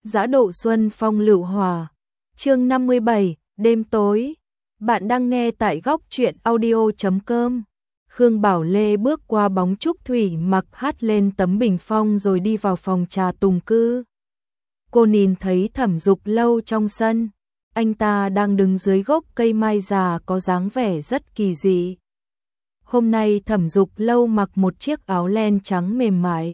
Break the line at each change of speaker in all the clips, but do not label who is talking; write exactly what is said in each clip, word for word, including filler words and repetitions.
Dã độ xuân phong lựu hòa. Chương năm mươi bảy, đêm tối. Bạn đang nghe tại góc truyện audio chấm com. Khương Bảo Lê bước qua bóng trúc thủy mặc hát lên tấm bình phong rồi đi vào phòng trà tùng cư. Cô nhìn thấy Thẩm Dục Lâu trong sân. Anh ta đang đứng dưới gốc cây mai già có dáng vẻ rất kỳ dị. Hôm nay Thẩm Dục Lâu mặc một chiếc áo len trắng mềm mại.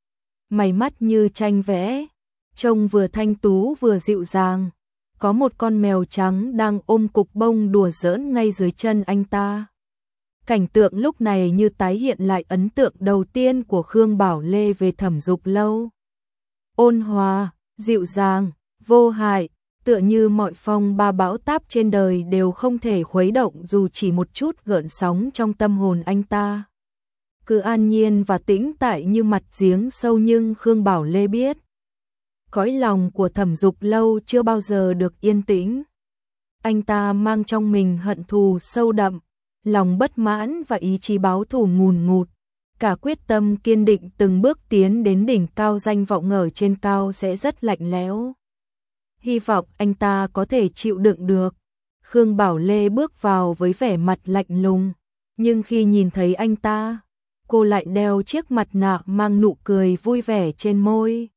Mày mắt như tranh vẽ, trông vừa thanh tú vừa dịu dàng. Có một con mèo trắng đang ôm cục bông đùa giỡn ngay dưới chân anh ta. Cảnh tượng lúc này như tái hiện lại ấn tượng đầu tiên của Khương Bảo Lê về Thẩm Dục Lâu. Ôn hòa, dịu dàng, vô hại, tựa như mọi phong ba bão táp trên đời đều không thể khuấy động dù chỉ một chút gợn sóng trong tâm hồn anh ta. Cứ an nhiên và tĩnh tại như mặt giếng sâu, nhưng Khương Bảo Lê biết cõi lòng của Thẩm Dục Lâu chưa bao giờ được yên tĩnh. Anh ta mang trong mình hận thù sâu đậm, lòng bất mãn và ý chí báo thù ngùn ngụt. Cả quyết tâm kiên định từng bước tiến đến đỉnh cao, danh vọng ở trên cao sẽ rất lạnh lẽo. Hy vọng anh ta có thể chịu đựng được. Khương Bảo Lê bước vào với vẻ mặt lạnh lùng, nhưng khi nhìn thấy anh ta, cô lại đeo chiếc mặt nạ mang nụ cười vui vẻ trên môi.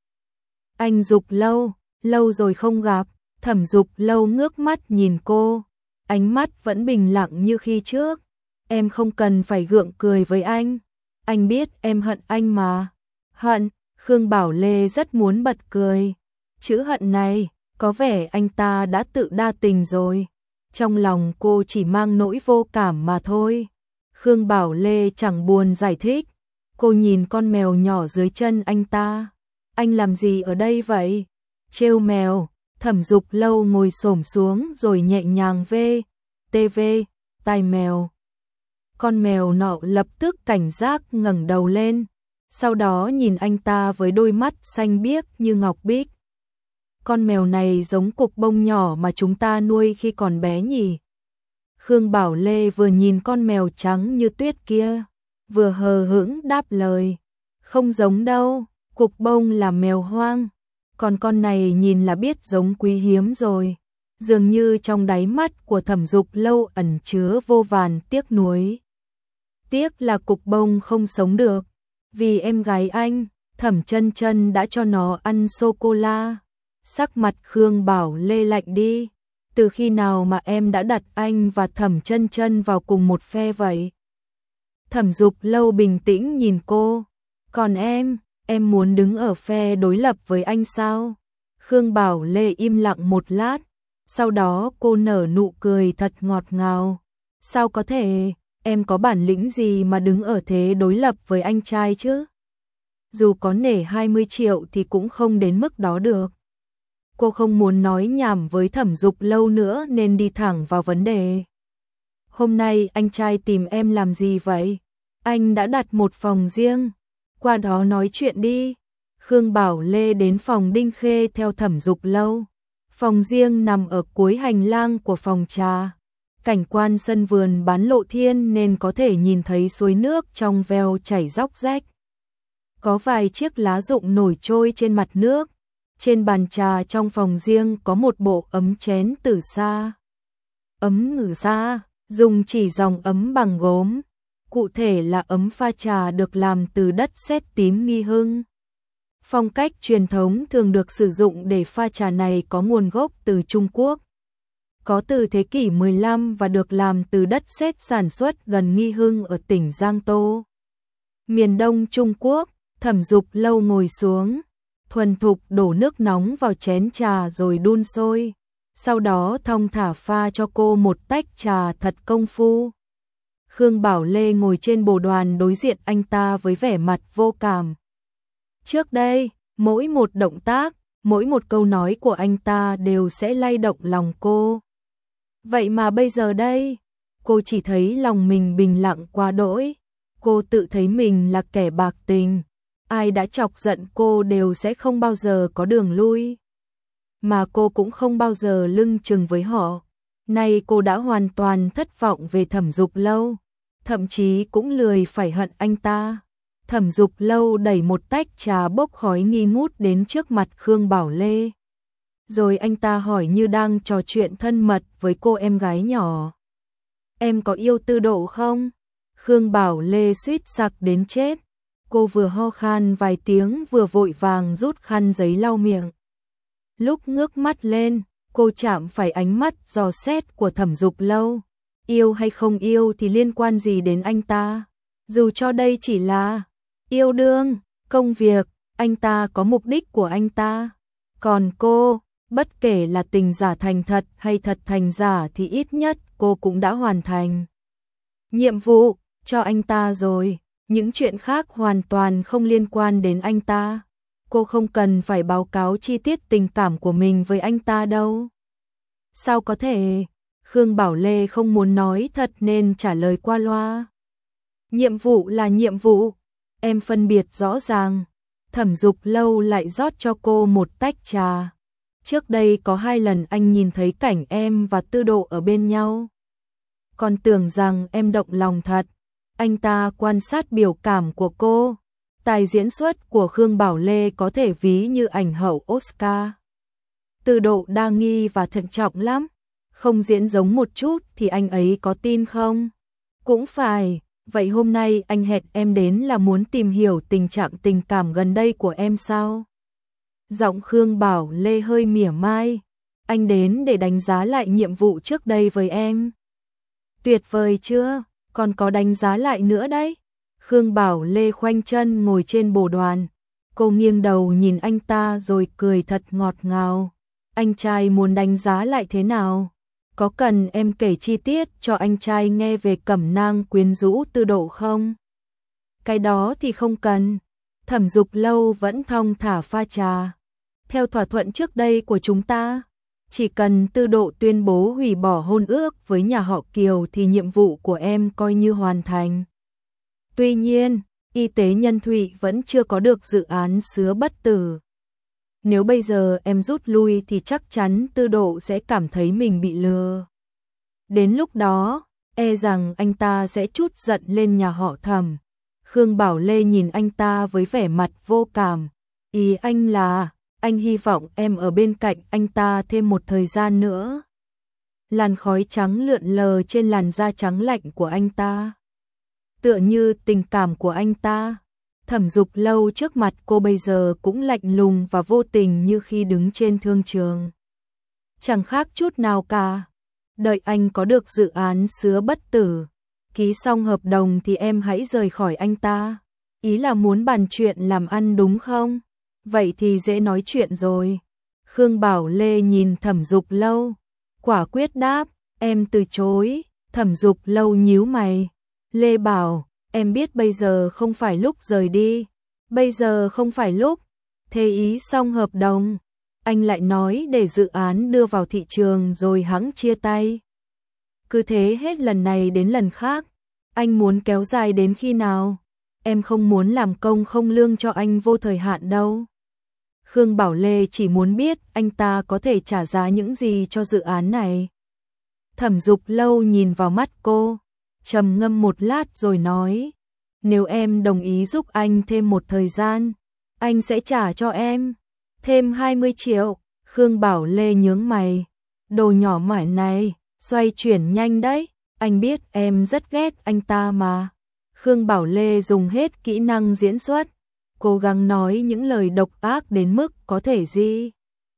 Anh Dục Lâu, lâu rồi không gặp. Thẩm Dục Lâu ngước mắt nhìn cô, ánh mắt vẫn bình lặng như khi trước. Em không cần phải gượng cười với anh, anh biết em hận anh mà. Hận? Khương Bảo Lê rất muốn bật cười. Chữ hận này, có vẻ anh ta đã tự đa tình rồi. Trong lòng cô chỉ mang nỗi vô cảm mà thôi. Khương Bảo Lê chẳng buồn giải thích. Cô nhìn con mèo nhỏ dưới chân anh ta. Anh làm gì ở đây vậy? Trêu mèo. Thẩm Dục Lâu ngồi xổm xuống rồi nhẹ nhàng vê, tê vê, tai mèo. Con mèo nọ lập tức cảnh giác ngẩng đầu lên, sau đó nhìn anh ta với đôi mắt xanh biếc như ngọc bích. Con mèo này giống cục bông nhỏ mà chúng ta nuôi khi còn bé nhỉ? Khương Bảo Lê vừa nhìn con mèo trắng như tuyết kia, vừa hờ hững đáp lời. Không giống đâu, cục bông là mèo hoang. Còn con này nhìn là biết giống quý hiếm rồi. Dường như trong đáy mắt của Thẩm Dục Lâu ẩn chứa vô vàn tiếc nuối. Tiếc là cục bông không sống được. Vì em gái anh, Thẩm Chân Chân đã cho nó ăn sô-cô-la. Sắc mặt Khương Bảo Lê lạnh đi. Từ khi nào mà em đã đặt anh và Thẩm Chân Chân vào cùng một phe vậy? Thẩm Dục Lâu bình tĩnh nhìn cô. Còn em, em muốn đứng ở phe đối lập với anh sao? Khương Bảo Lê im lặng một lát, sau đó cô nở nụ cười thật ngọt ngào. Sao có thể, em có bản lĩnh gì mà đứng ở thế đối lập với anh trai chứ? Dù có nể hai mươi triệu thì cũng không đến mức đó được. Cô không muốn nói nhảm với Thẩm Dục Lâu nữa nên đi thẳng vào vấn đề. Hôm nay anh trai tìm em làm gì vậy? Anh đã đặt một phòng riêng. Qua đó nói chuyện đi. Khương Bảo Lê đến phòng Đinh Khê theo Thẩm Dục Lâu. Phòng riêng nằm ở cuối hành lang của phòng trà. Cảnh quan sân vườn bán lộ thiên nên có thể nhìn thấy suối nước trong veo chảy róc rách. Có vài chiếc lá rụng nổi trôi trên mặt nước. Trên bàn trà trong phòng riêng có một bộ ấm chén từ xa. Ấm từ xa, dùng chỉ dòng ấm bằng gốm. Cụ thể là ấm pha trà được làm từ đất sét tím Nghi Hưng. Phong cách truyền thống thường được sử dụng để pha trà này có nguồn gốc từ Trung Quốc. Có từ thế kỷ mười lăm và được làm từ đất sét sản xuất gần Nghi Hưng ở tỉnh Giang Tô, miền đông Trung Quốc. Thẩm Dục Lâu ngồi xuống, thuần thục đổ nước nóng vào chén trà rồi đun sôi. Sau đó thong thả pha cho cô một tách trà thật công phu. Khương Bảo Lê ngồi trên bồ đoàn đối diện anh ta với vẻ mặt vô cảm. Trước đây, mỗi một động tác, mỗi một câu nói của anh ta đều sẽ lay động lòng cô. Vậy mà bây giờ đây, cô chỉ thấy lòng mình bình lặng quá đỗi. Cô tự thấy mình là kẻ bạc tình. Ai đã chọc giận cô đều sẽ không bao giờ có đường lui. Mà cô cũng không bao giờ lưng chừng với họ. Nay cô đã hoàn toàn thất vọng về Thẩm Dục Lâu. Thậm chí cũng lười phải hận anh ta. Thẩm Dục Lâu đẩy một tách trà bốc khói nghi ngút đến trước mặt Khương Bảo Lê. Rồi anh ta hỏi như đang trò chuyện thân mật với cô em gái nhỏ. Em có yêu Tư Độ không? Khương Bảo Lê suýt sặc đến chết. Cô vừa ho khan vài tiếng vừa vội vàng rút khăn giấy lau miệng. Lúc ngước mắt lên, cô chạm phải ánh mắt dò xét của Thẩm Dục Lâu. Yêu hay không yêu thì liên quan gì đến anh ta? Dù cho đây chỉ là yêu đương, công việc, anh ta có mục đích của anh ta. Còn cô, bất kể là tình giả thành thật hay thật thành giả thì ít nhất cô cũng đã hoàn thành nhiệm vụ cho anh ta rồi. Những chuyện khác hoàn toàn không liên quan đến anh ta. Cô không cần phải báo cáo chi tiết tình cảm của mình với anh ta đâu. Sao có thể? Khương Bảo Lê không muốn nói thật nên trả lời qua loa. Nhiệm vụ là nhiệm vụ, em phân biệt rõ ràng. Thẩm Dục Lâu lại rót cho cô một tách trà. Trước đây có hai lần anh nhìn thấy cảnh em và Tư Độ ở bên nhau. Còn tưởng rằng em động lòng thật. Anh ta quan sát biểu cảm của cô. Tài diễn xuất của Khương Bảo Lê có thể ví như ảnh hậu Oscar. Tư Độ đa nghi và thận trọng lắm. Không diễn giống một chút thì anh ấy có tin không? Cũng phải. Vậy hôm nay anh hẹn em đến là muốn tìm hiểu tình trạng tình cảm gần đây của em sao? Giọng Khương Bảo Lê hơi mỉa mai. Anh đến để đánh giá lại nhiệm vụ trước đây với em. Tuyệt vời chưa? Còn có đánh giá lại nữa đấy. Khương Bảo Lê khoanh chân ngồi trên bồ đoàn. Cô nghiêng đầu nhìn anh ta rồi cười thật ngọt ngào. Anh trai muốn đánh giá lại thế nào? Có cần em kể chi tiết cho anh trai nghe về cẩm nang quyến rũ Tư Độ không? Cái đó thì không cần. Thẩm Dục Lâu vẫn thong thả pha trà. Theo thỏa thuận trước đây của chúng ta, chỉ cần Tư Độ tuyên bố hủy bỏ hôn ước với nhà họ Kiều thì nhiệm vụ của em coi như hoàn thành. Tuy nhiên, y tế Nhân Thụy vẫn chưa có được dự án sứa bất tử. Nếu bây giờ em rút lui thì chắc chắn Tư Độ sẽ cảm thấy mình bị lừa. Đến lúc đó, e rằng anh ta sẽ trút giận lên nhà họ Thẩm. Khương Bảo Lê nhìn anh ta với vẻ mặt vô cảm. Ý anh là, anh hy vọng em ở bên cạnh anh ta thêm một thời gian nữa. Làn khói trắng lượn lờ trên làn da trắng lạnh của anh ta. Tựa như tình cảm của anh ta. Thẩm Dục Lâu trước mặt cô bây giờ cũng lạnh lùng và vô tình như khi đứng trên thương trường. Chẳng khác chút nào cả. Đợi anh có được dự án sứa bất tử, ký xong hợp đồng thì em hãy rời khỏi anh ta. Ý là muốn bàn chuyện làm ăn đúng không? Vậy thì dễ nói chuyện rồi. Khương Bảo Lê nhìn Thẩm Dục Lâu, quả quyết đáp, em từ chối. Thẩm Dục Lâu nhíu mày. Lê bảo, em biết bây giờ không phải lúc rời đi. Bây giờ không phải lúc. Thế ý xong hợp đồng, anh lại nói để dự án đưa vào thị trường rồi hẵng chia tay. Cứ thế hết lần này đến lần khác. Anh muốn kéo dài đến khi nào? Em không muốn làm công không lương cho anh vô thời hạn đâu. Khương Bảo Lê chỉ muốn biết anh ta có thể trả giá những gì cho dự án này. Thẩm Dục Lâu nhìn vào mắt cô, trầm ngâm một lát rồi nói, nếu em đồng ý giúp anh thêm một thời gian, anh sẽ trả cho em thêm hai mươi triệu. Khương Bảo Lê nhướng mày, đồ nhỏ mải này, xoay chuyển nhanh đấy, anh biết em rất ghét anh ta mà. Khương Bảo Lê dùng hết kỹ năng diễn xuất, cố gắng nói những lời độc ác đến mức có thể gì.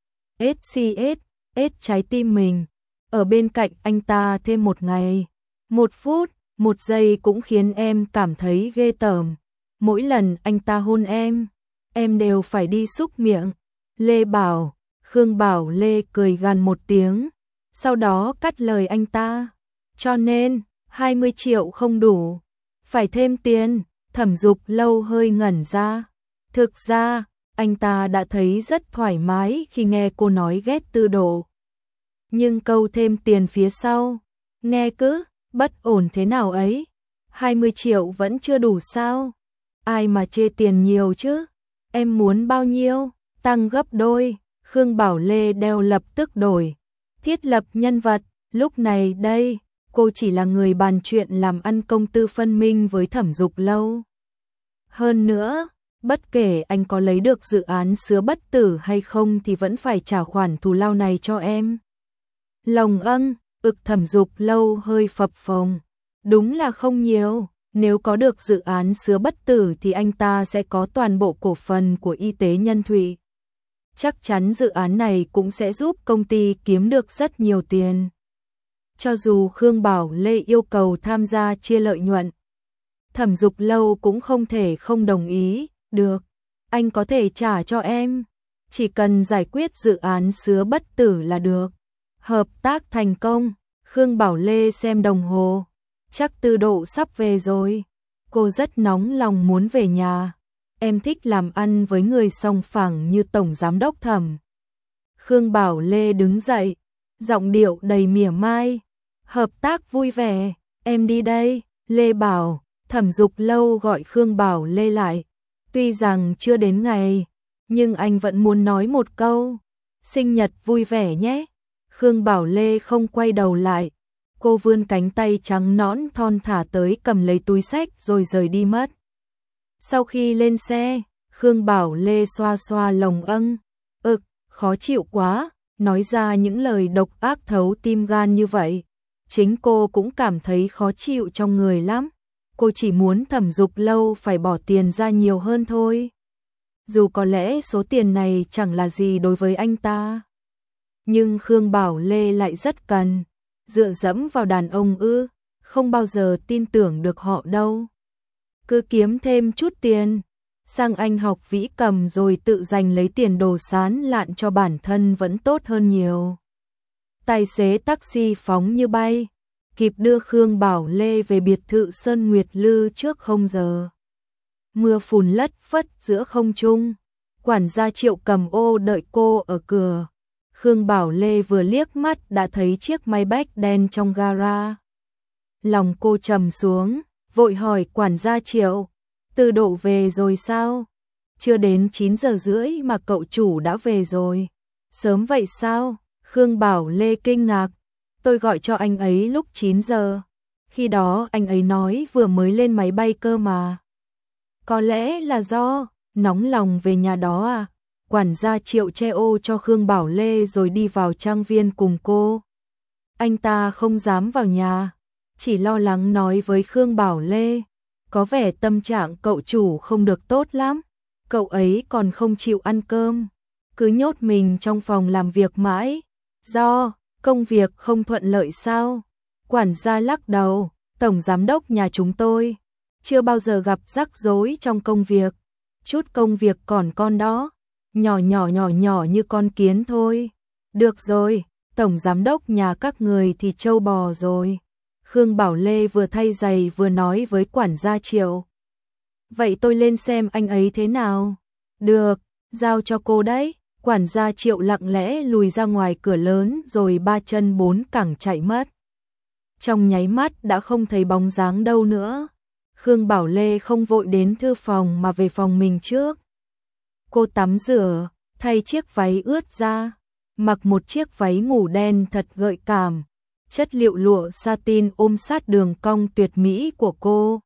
ét xê ét, ét trái tim mình, ở bên cạnh anh ta thêm một ngày, một phút, một giây cũng khiến em cảm thấy ghê tởm. Mỗi lần anh ta hôn em, em đều phải đi xúc miệng. Lê bảo, Khương Bảo Lê cười gằn một tiếng, sau đó cắt lời anh ta. Cho nên, hai mươi triệu không đủ, phải thêm tiền. Thẩm Dục Lâu hơi ngẩn ra. Thực ra, anh ta đã thấy rất thoải mái khi nghe cô nói ghét Tư Độ. Nhưng câu thêm tiền phía sau, nghe cứ bất ổn thế nào ấy. hai mươi triệu vẫn chưa đủ sao? Ai mà chê tiền nhiều chứ? Em muốn bao nhiêu? Tăng gấp đôi. Khương Bảo Lê đeo lập tức đổi. Thiết lập nhân vật. Lúc này đây, cô chỉ là người bàn chuyện làm ăn công tư phân minh với Thẩm Dục Lâu. Hơn nữa, Bất kể anh có lấy được dự án Sứa Bất Tử hay không thì vẫn phải trả khoản thù lao này cho em. Lòng âng, ực Thẩm Dục Lâu hơi phập phồng. Đúng là không nhiều, nếu có được dự án Sứa Bất Tử thì anh ta sẽ có toàn bộ cổ phần của Y tế Nhân Thụy. Chắc chắn dự án này cũng sẽ giúp công ty kiếm được rất nhiều tiền. Cho dù Khương Bảo Lê yêu cầu tham gia chia lợi nhuận, Thẩm Dục Lâu cũng không thể không đồng ý. Được, anh có thể trả cho em, chỉ cần giải quyết dự án Sứa Bất Tử là được. Hợp tác thành công. Khương Bảo Lê xem đồng hồ, chắc Tư Độ sắp về rồi. Cô rất nóng lòng muốn về nhà. Em thích làm ăn với người sòng phẳng như Tổng Giám đốc Thẩm. Khương Bảo Lê đứng dậy, giọng điệu đầy mỉa mai. Hợp tác vui vẻ, em đi đây. Lê bảo. Thẩm Dục Lâu gọi Khương Bảo Lê lại. Tuy rằng chưa đến ngày, nhưng anh vẫn muốn nói một câu. Sinh nhật vui vẻ nhé. Khương Bảo Lê không quay đầu lại. Cô vươn cánh tay trắng nõn thon thả tới cầm lấy túi xách rồi rời đi mất. Sau khi lên xe, Khương Bảo Lê xoa xoa lồng âng. Ực, khó chịu quá, nói ra những lời độc ác thấu tim gan như vậy. Chính cô cũng cảm thấy khó chịu trong người lắm. Cô chỉ muốn Thẩm Dục Lâu phải bỏ tiền ra nhiều hơn thôi. Dù có lẽ số tiền này chẳng là gì đối với anh ta. Nhưng Khương Bảo Lê lại rất cần. Dựa dẫm vào đàn ông ư, không bao giờ tin tưởng được họ đâu. Cứ kiếm thêm chút tiền, sang Anh học vĩ cầm rồi tự dành lấy tiền đồ sán lạn cho bản thân vẫn tốt hơn nhiều. Tài xế taxi phóng như bay, kịp đưa Khương Bảo Lê về biệt thự Sơn Nguyệt Lư trước không giờ. Mưa phùn lất phất giữa không trung, quản gia Triệu Cầm Ô đợi cô ở cửa. Khương Bảo Lê vừa liếc mắt đã thấy chiếc Maybach đen trong gara. Lòng cô trầm xuống, vội hỏi quản gia Triệu, Tư Độ về rồi sao? Chưa đến chín giờ rưỡi mà cậu chủ đã về rồi. Sớm vậy sao? Khương Bảo Lê kinh ngạc. Tôi gọi cho anh ấy lúc chín giờ. Khi đó anh ấy nói vừa mới lên máy bay cơ mà. Có lẽ là do nóng lòng về nhà đó à? Quản gia Triệu che ô cho Khương Bảo Lê rồi đi vào trang viên cùng cô. Anh ta không dám vào nhà, chỉ lo lắng nói với Khương Bảo Lê. Có vẻ tâm trạng cậu chủ không được tốt lắm. Cậu ấy còn không chịu ăn cơm, cứ nhốt mình trong phòng làm việc mãi. Do công việc không thuận lợi sao? Quản gia lắc đầu. Tổng giám đốc nhà chúng tôi chưa bao giờ gặp rắc rối trong công việc. Chút công việc còn con đó, nhỏ nhỏ nhỏ nhỏ như con kiến thôi. Được rồi, tổng giám đốc nhà các người thì trâu bò rồi. Khương Bảo Lê vừa thay giày vừa nói với quản gia Triệu. Vậy tôi lên xem anh ấy thế nào? Được, giao cho cô đấy. Quản gia Triệu lặng lẽ lùi ra ngoài cửa lớn rồi ba chân bốn cẳng chạy mất. Trong nháy mắt đã không thấy bóng dáng đâu nữa. Khương Bảo Lê không vội đến thư phòng mà về phòng mình trước. Cô tắm rửa, thay chiếc váy ướt ra, mặc một chiếc váy ngủ đen thật gợi cảm. Chất liệu lụa satin ôm sát đường cong tuyệt mỹ của cô.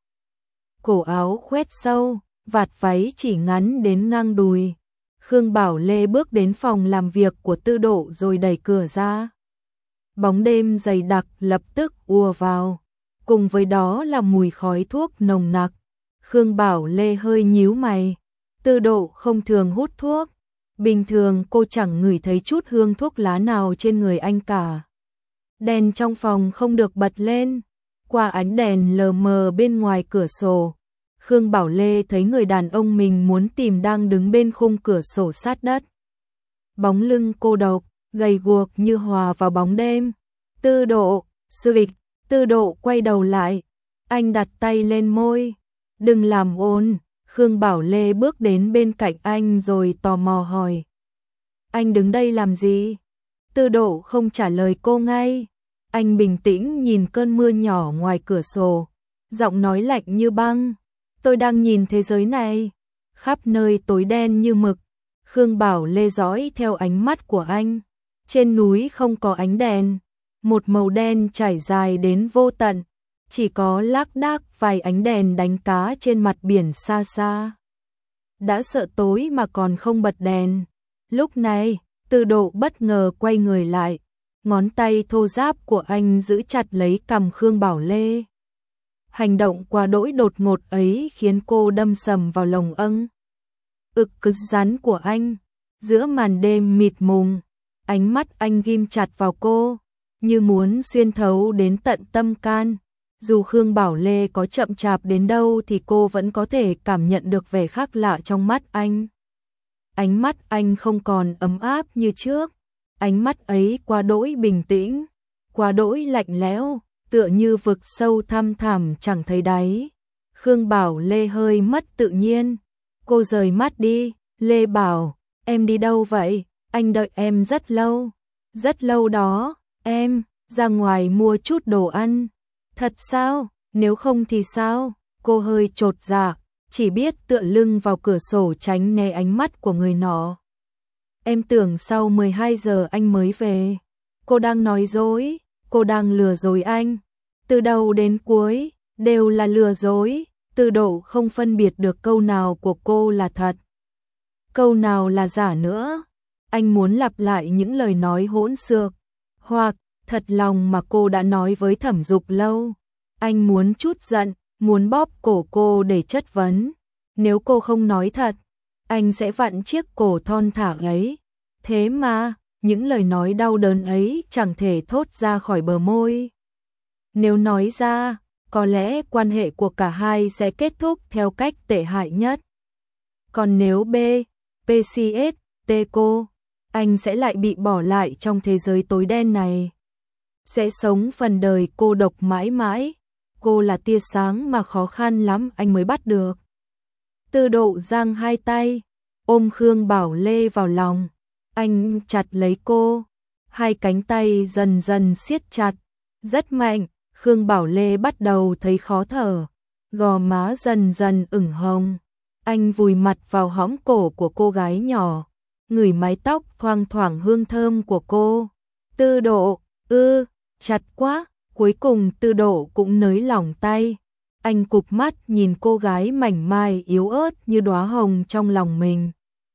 Cổ áo khoét sâu, vạt váy chỉ ngắn đến ngang đùi. Khương Bảo Lê bước đến phòng làm việc của Tư Độ rồi đẩy cửa ra. Bóng đêm dày đặc lập tức ùa vào, cùng với đó là mùi khói thuốc nồng nặc. Khương Bảo Lê hơi nhíu mày. Tư Độ không thường hút thuốc, bình thường cô chẳng ngửi thấy chút hương thuốc lá nào trên người anh cả. Đèn trong phòng không được bật lên, qua ánh đèn lờ mờ bên ngoài cửa sổ, Khương Bảo Lê thấy người đàn ông mình muốn tìm đang đứng bên khung cửa sổ sát đất. Bóng lưng cô độc, gầy guộc như hòa vào bóng đêm. Tư Độ, Suvik. Tư Độ quay đầu lại, anh đặt tay lên môi. Đừng làm ồn. Khương Bảo Lê bước đến bên cạnh anh rồi tò mò hỏi. Anh đứng đây làm gì? Tư Độ không trả lời cô ngay. Anh bình tĩnh nhìn cơn mưa nhỏ ngoài cửa sổ, giọng nói lạnh như băng. Tôi đang nhìn thế giới này, khắp nơi tối đen như mực. Khương Bảo Lê dõi theo ánh mắt của anh. Trên núi không có ánh đèn, một màu đen trải dài đến vô tận, chỉ có lác đác vài ánh đèn đánh cá trên mặt biển xa xa. đã sợ tối mà còn không bật đèn. Lúc này, Tư Độ bất ngờ quay người lại, ngón tay thô ráp của anh giữ chặt lấy cằm Khương Bảo Lê. Hành động quá đỗi đột ngột ấy khiến cô đâm sầm vào lồng âng ực cứng rắn của anh. Giữa màn đêm mịt mùng, ánh mắt anh ghim chặt vào cô, như muốn xuyên thấu đến tận tâm can. Dù Khương Bảo Lê có chậm chạp đến đâu thì cô vẫn có thể cảm nhận được vẻ khác lạ trong mắt anh. Ánh mắt anh không còn ấm áp như trước, ánh mắt ấy quá đỗi bình tĩnh, quá đỗi lạnh lẽo, tựa như vực sâu thăm thẳm chẳng thấy đáy. Khương Bảo Lê hơi mất tự nhiên, cô rời mắt đi. Lê bảo, em đi đâu vậy? Anh đợi em rất lâu. Rất lâu đó, em ra ngoài mua chút đồ ăn. Thật sao? Nếu không thì sao? Cô hơi chột dạ, chỉ biết tựa lưng vào cửa sổ tránh né ánh mắt của người nọ. Em tưởng sau mười hai giờ anh mới về. Cô đang nói dối, cô đang lừa dối anh. Từ đầu đến cuối, đều là lừa dối. Tư Độ không phân biệt được câu nào của cô là thật, câu nào là giả nữa. Anh muốn lặp lại những lời nói hỗn xược, hoặc thật lòng mà cô đã nói với Thẩm Dục lâu. Anh muốn chút giận, muốn bóp cổ cô để chất vấn. Nếu cô không nói thật, anh sẽ vặn chiếc cổ thon thả ấy. Thế mà, những lời nói đau đớn ấy chẳng thể thốt ra khỏi bờ môi. Nếu nói ra, có lẽ quan hệ của cả hai sẽ kết thúc theo cách tệ hại nhất. Còn nếu B, pê xê ét, T cô, anh sẽ lại bị bỏ lại trong thế giới tối đen này. Sẽ sống phần đời cô độc mãi mãi. Cô là tia sáng mà khó khăn lắm anh mới bắt được. Tư Độ giang hai tay, ôm Khương Bảo Lê vào lòng. Anh chặt lấy cô, hai cánh tay dần dần siết chặt, rất mạnh. Khương Bảo Lê bắt đầu thấy khó thở, gò má dần dần ửng hồng. Anh vùi mặt vào hõm cổ của cô gái nhỏ, ngửi mái tóc thoang thoảng hương thơm của cô. Tư Độ, ư, chặt quá. Cuối cùng Tư Độ cũng nới lỏng tay. Anh cụp mắt nhìn cô gái mảnh mai yếu ớt như đóa hồng trong lòng mình.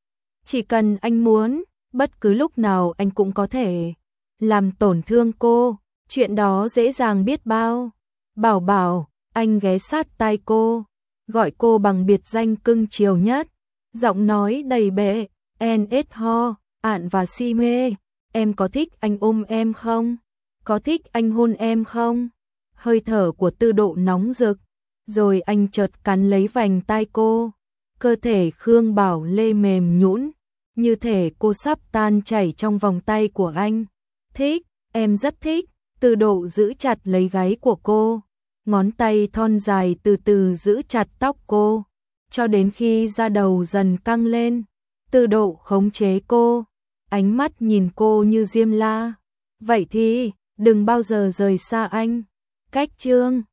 Chỉ cần anh muốn, bất cứ lúc nào anh cũng có thể làm tổn thương cô. Chuyện đó dễ dàng biết bao. Bảo Bảo, anh ghé sát tai cô, gọi cô bằng biệt danh cưng chiều nhất. Giọng nói đầy bệ, en ét ho, ạn và si mê. Em có thích anh ôm em không? Có thích anh hôn em không? Hơi thở của Tư Độ nóng rực, rồi anh chợt cắn lấy vành tai cô. Cơ thể Khương Bảo Lê mềm nhũn, như thể cô sắp tan chảy trong vòng tay của anh. Thích, em rất thích. Tư Độ giữ chặt lấy gáy của cô, ngón tay thon dài từ từ giữ chặt tóc cô, cho đến khi da đầu dần căng lên. Tư Độ khống chế cô, ánh mắt nhìn cô như diêm la. Vậy thì, đừng bao giờ rời xa anh. Cách chương